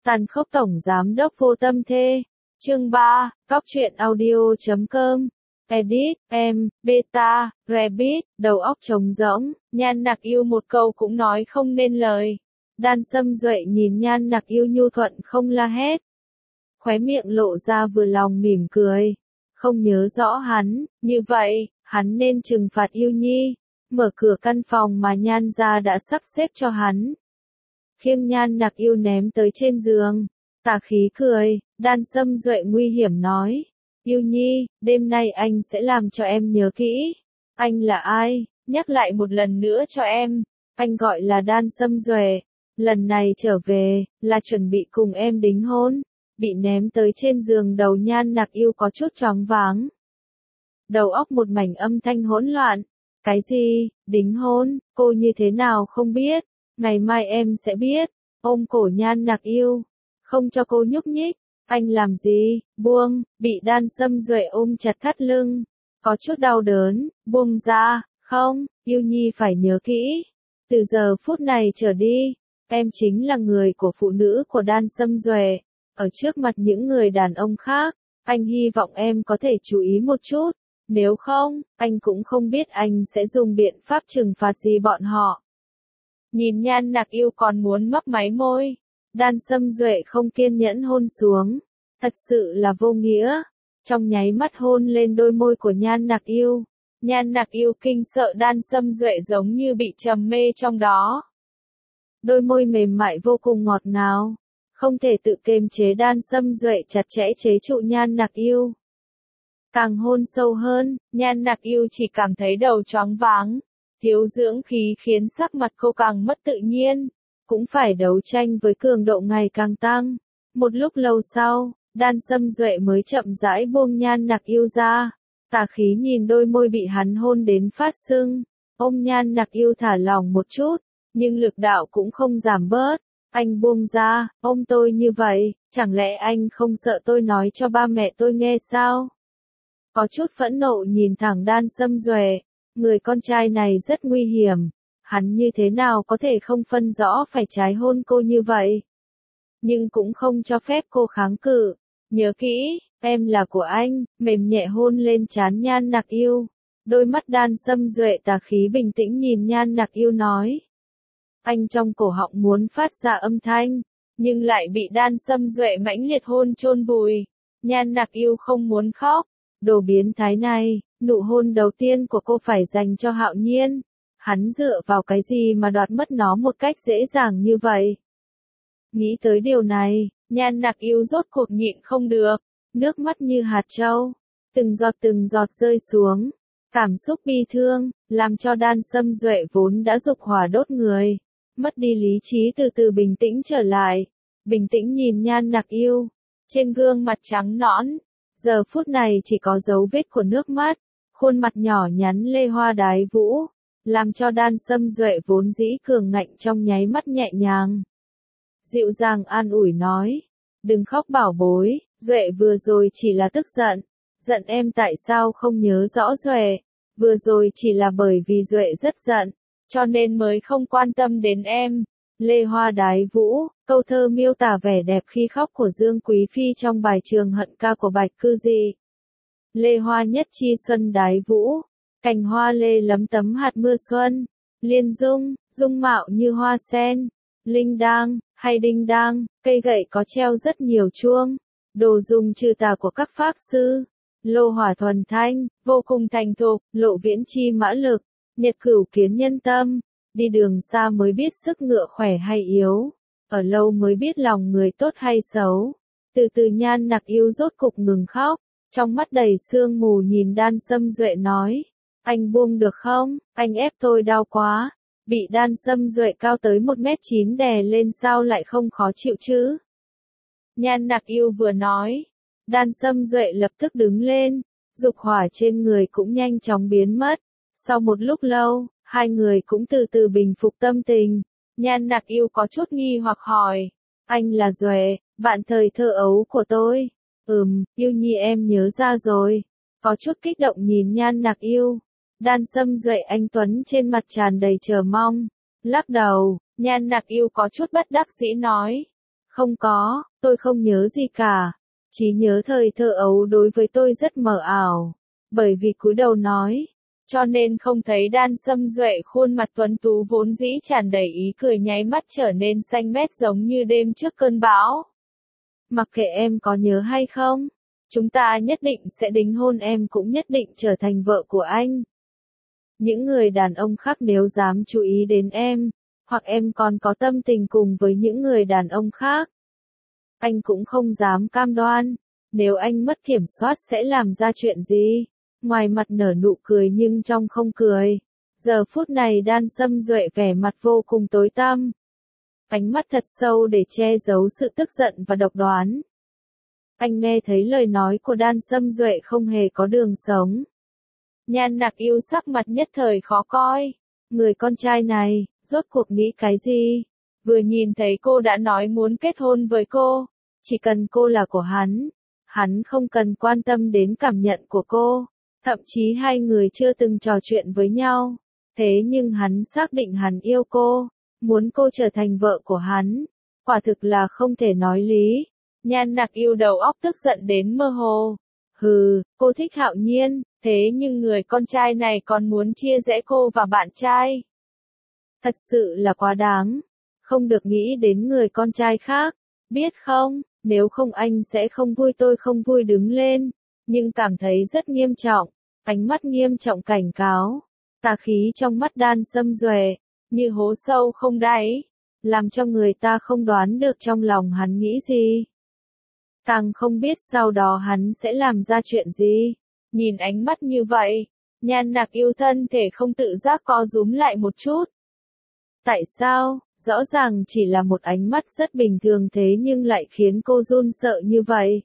Tàn khốc tổng giám đốc vô tâm thê. Chương 3, Cóc truyện audio.com. Edit, em, Beta, Rabbit, đầu óc trống rỗng, Nhan Nặc Yêu một câu cũng nói không nên lời. Đan Sâm Duệ nhìn Nhan Nặc Yêu nhu thuận không la hét. Khóe miệng lộ ra vừa lòng mỉm cười. Không nhớ rõ hắn, như vậy, hắn nên trừng phạt Yêu Nhi. Mở cửa căn phòng mà Nhan gia đã sắp xếp cho hắn. Khiêng Nhan Nặc Yêu ném tới trên giường. Tà khí cười, Đan Sâm Duệ nguy hiểm nói. Yêu Nhi, đêm nay anh sẽ làm cho em nhớ kỹ. Anh là ai? Nhắc lại một lần nữa cho em. Anh gọi là Đan Sâm Duệ. Lần này trở về, là chuẩn bị cùng em đính hôn. Bị ném tới trên giường đầu Nhan Nặc Yêu có chút choáng váng. Đầu óc một mảnh âm thanh hỗn loạn. Cái gì? Đính hôn? Cô như thế nào không biết? Ngày mai em sẽ biết. Ôm cổ Nhan Nặc Yêu. Không cho cô nhúc nhích. Anh làm gì? Buông. Bị Đan Sâm Duệ ôm chặt thắt lưng. Có chút đau đớn. Buông ra. Không, Yêu Nhi phải nhớ kỹ. Từ giờ phút này trở đi, em chính là người của phụ nữ của Đan Sâm Duệ. Ở trước mặt những người đàn ông khác, anh hy vọng em có thể chú ý một chút. Nếu không, anh cũng không biết anh sẽ dùng biện pháp trừng phạt gì bọn họ. Nhìn Nhan Nặc Yêu còn muốn mấp máy môi. Đan Sâm Duệ không kiên nhẫn hôn xuống. Thật sự là vô nghĩa. Trong nháy mắt hôn lên đôi môi của Nhan Nặc Yêu. Nhan Nặc Yêu kinh sợ Đan Sâm Duệ giống như bị trầm mê trong đó. Đôi môi mềm mại vô cùng ngọt ngào. Không thể tự kiềm chế, Đan Sâm Duệ chặt chẽ chế trụ Nhan Nặc Yêu. Càng hôn sâu hơn, Nhan Nặc Yêu chỉ cảm thấy đầu choáng váng. Thiếu dưỡng khí khiến sắc mặt cô càng mất tự nhiên. Cũng phải đấu tranh với cường độ ngày càng tăng. Một lúc lâu sau, Đan Sâm Duệ mới chậm rãi buông Nhan Nặc Yêu ra. Tà khí nhìn đôi môi bị hắn hôn đến phát sưng. Ôm Nhan Nặc Yêu thả lỏng một chút, nhưng lực đạo cũng không giảm bớt. Anh buông ra, ôm tôi như vậy, chẳng lẽ anh không sợ tôi nói cho ba mẹ tôi nghe sao? Có chút phẫn nộ nhìn thẳng Đan Sâm Duệ. Người con trai này rất nguy hiểm. Hắn như thế nào có thể không phân rõ phải trái hôn cô như vậy? Nhưng cũng không cho phép cô kháng cự. Nhớ kỹ, em là của anh, mềm nhẹ hôn lên trán Nhan Nặc Yêu. Đôi mắt Đan Sâm Duệ tà khí bình tĩnh nhìn Nhan Nặc Yêu nói. Anh trong cổ họng muốn phát ra âm thanh, nhưng lại bị Đan Sâm Duệ mãnh liệt hôn chôn vùi. Nhan Nặc Yêu không muốn khóc. Đồ biến thái này, nụ hôn đầu tiên của cô phải dành cho Hạo Nhiên. Hắn dựa vào cái gì mà đoạt mất nó một cách dễ dàng như vậy? Nghĩ tới điều này, Nhan Nặc Yêu rốt cuộc nhịn không được. Nước mắt như hạt trâu, từng giọt rơi xuống. Cảm xúc bi thương, làm cho Đan Sâm Duệ vốn đã dục hỏa đốt người. Mất đi lý trí từ từ bình tĩnh trở lại. Bình tĩnh nhìn Nhan Nặc Yêu. Trên gương mặt trắng nõn, giờ phút này chỉ có dấu vết của nước mắt. Khuôn mặt nhỏ nhắn lê hoa đái vũ, làm cho Đan Sâm Duệ vốn dĩ cường ngạnh trong nháy mắt nhẹ nhàng. Dịu dàng an ủi nói. Đừng khóc bảo bối, Duệ vừa rồi chỉ là tức giận. Giận em tại sao không nhớ rõ Duệ? Vừa rồi chỉ là bởi vì Duệ rất giận, cho nên mới không quan tâm đến em. Lê Hoa Đái Vũ, câu thơ miêu tả vẻ đẹp khi khóc của Dương Quý Phi trong bài Trường Hận Ca của Bạch Cư Dị. Lê Hoa nhất chi xuân đái vũ, cành hoa lê lấm tấm hạt mưa xuân. Liên dung, dung mạo như hoa sen. Linh đang, hay đinh đang, cây gậy có treo rất nhiều chuông. Đồ dùng trừ tà của các pháp sư. Lô hỏa thuần thanh, vô cùng thành thục, lộ viễn chi mã lực. Nhật cửu kiến nhân tâm. Đi đường xa mới biết sức ngựa khỏe hay yếu. Ở lâu mới biết lòng người tốt hay xấu. Từ từ Nhan Nặc Yêu rốt cục ngừng khóc. Trong mắt đầy sương mù nhìn Đan Sâm Duệ nói. Anh buông được không? Anh ép tôi đau quá. Bị Đan Sâm Duệ cao tới 1m9 đè lên sao lại không khó chịu chứ? Nhan Nặc Yêu vừa nói. Đan Sâm Duệ lập tức đứng lên. Dục hỏa trên người cũng nhanh chóng biến mất. Sau một lúc lâu, hai người cũng từ từ bình phục tâm tình. Nhan Nặc Yêu có chút nghi hoặc hỏi. Anh là Duệ, bạn thời thơ ấu của tôi. Yêu Nhi em nhớ ra rồi. Có chút kích động nhìn Nhan Nặc Yêu. Đan Sâm Duệ anh tuấn trên mặt tràn đầy chờ mong. Lắc đầu, Nhan Nặc Yêu có chút bất đắc dĩ nói. Không có, tôi không nhớ gì cả. Trí nhớ thời thơ ấu đối với tôi rất mờ ảo. Bởi vì cúi đầu nói, cho nên không thấy Đan Sâm Duệ khuôn mặt tuấn tú vốn dĩ tràn đầy ý cười nháy mắt trở nên xanh mét giống như đêm trước cơn bão. Mặc kệ em có nhớ hay không, chúng ta nhất định sẽ đính hôn, em cũng nhất định trở thành vợ của anh. Những người đàn ông khác nếu dám chú ý đến em, hoặc em còn có tâm tình cùng với những người đàn ông khác, anh cũng không dám cam đoan, nếu anh mất kiểm soát sẽ làm ra chuyện gì. Ngoài mặt nở nụ cười nhưng trong không cười. Giờ phút này Đan Sâm Duệ vẻ mặt vô cùng tối tăm. Ánh mắt thật sâu để che giấu sự tức giận và độc đoán. Anh nghe thấy lời nói của Đan Sâm Duệ không hề có đường sống. Nhan Nặc Yêu sắc mặt nhất thời khó coi. Người con trai này, rốt cuộc nghĩ cái gì? Vừa nhìn thấy cô đã nói muốn kết hôn với cô. Chỉ cần cô là của hắn không cần quan tâm đến cảm nhận của cô. Thậm chí hai người chưa từng trò chuyện với nhau. Thế nhưng hắn xác định hắn yêu cô, muốn cô trở thành vợ của hắn. Quả thực là không thể nói lý. Nhan Nặc Yêu đầu óc tức giận đến mơ hồ. Hừ, cô thích Hạo Nhiên, thế nhưng người con trai này còn muốn chia rẽ cô và bạn trai. Thật sự là quá đáng. Không được nghĩ đến người con trai khác. Biết không, nếu không anh sẽ không vui, tôi không vui đứng lên. Nhưng cảm thấy rất nghiêm trọng. Ánh mắt nghiêm trọng cảnh cáo. Tà khí trong mắt Đan Sâm Duệ, như hố sâu không đáy, làm cho người ta không đoán được trong lòng hắn nghĩ gì. Càng không biết sau đó hắn sẽ làm ra chuyện gì. Nhìn ánh mắt như vậy, Nhan Nặc Yêu thân thể không tự giác co rúm lại một chút. Tại sao, rõ ràng chỉ là một ánh mắt rất bình thường thế nhưng lại khiến cô run sợ như vậy.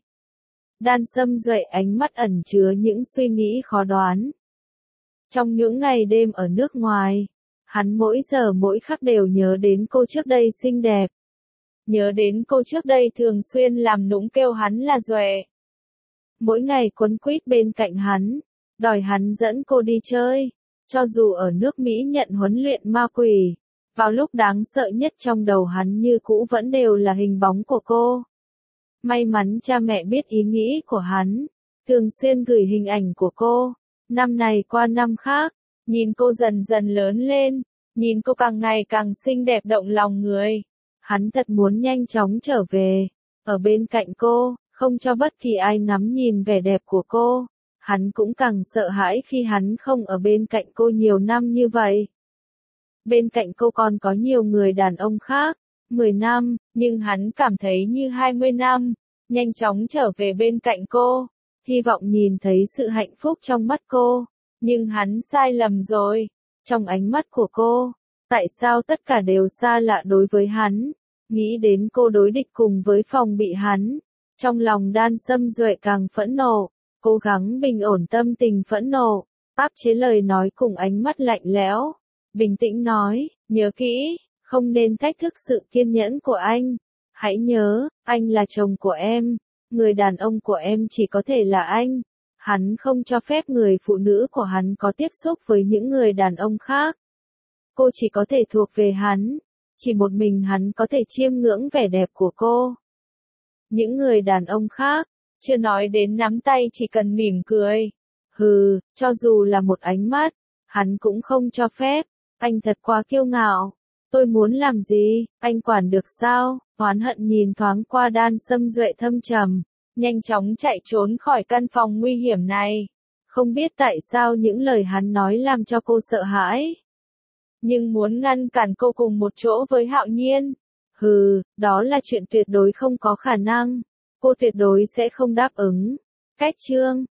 Đan Sâm Duệ ánh mắt ẩn chứa những suy nghĩ khó đoán. Trong những ngày đêm ở nước ngoài, hắn mỗi giờ mỗi khắc đều nhớ đến cô trước đây xinh đẹp. Nhớ đến cô trước đây thường xuyên làm nũng kêu hắn là Duệ. Mỗi ngày quấn quýt bên cạnh hắn, đòi hắn dẫn cô đi chơi. Cho dù ở nước Mỹ nhận huấn luyện ma quỷ, vào lúc đáng sợ nhất trong đầu hắn như cũ vẫn đều là hình bóng của cô. May mắn cha mẹ biết ý nghĩ của hắn, thường xuyên gửi hình ảnh của cô. Năm này qua năm khác, nhìn cô dần dần lớn lên, nhìn cô càng ngày càng xinh đẹp động lòng người. Hắn thật muốn nhanh chóng trở về, ở bên cạnh cô, không cho bất kỳ ai ngắm nhìn vẻ đẹp của cô. Hắn cũng càng sợ hãi khi hắn không ở bên cạnh cô nhiều năm như vậy. Bên cạnh cô còn có nhiều người đàn ông khác, 10 năm, nhưng hắn cảm thấy như 20 năm, nhanh chóng trở về bên cạnh cô, hy vọng nhìn thấy sự hạnh phúc trong mắt cô, nhưng hắn sai lầm rồi, trong ánh mắt của cô, tại sao tất cả đều xa lạ đối với hắn, nghĩ đến cô đối địch cùng với phòng bị hắn, trong lòng Đan Sâm Duệ càng phẫn nộ, cố gắng bình ổn tâm tình phẫn nộ, áp chế lời nói cùng ánh mắt lạnh lẽo, bình tĩnh nói, nhớ kỹ, không nên thách thức sự kiên nhẫn của anh. Hãy nhớ, anh là chồng của em, người đàn ông của em chỉ có thể là anh. Hắn không cho phép người phụ nữ của hắn có tiếp xúc với những người đàn ông khác. Cô chỉ có thể thuộc về hắn, chỉ một mình hắn có thể chiêm ngưỡng vẻ đẹp của cô. Những người đàn ông khác, chưa nói đến nắm tay chỉ cần mỉm cười. Hừ, cho dù là một ánh mắt, hắn cũng không cho phép, anh thật quá kiêu ngạo. Tôi muốn làm gì, anh quản được sao? Oán hận nhìn thoáng qua Đan Sâm Duệ thâm trầm, nhanh chóng chạy trốn khỏi căn phòng nguy hiểm này. Không biết tại sao những lời hắn nói làm cho cô sợ hãi. Nhưng muốn ngăn cản cô cùng một chỗ với Hạo Nhiên. Hừ, đó là chuyện tuyệt đối không có khả năng. Cô tuyệt đối sẽ không đáp ứng. Cách chương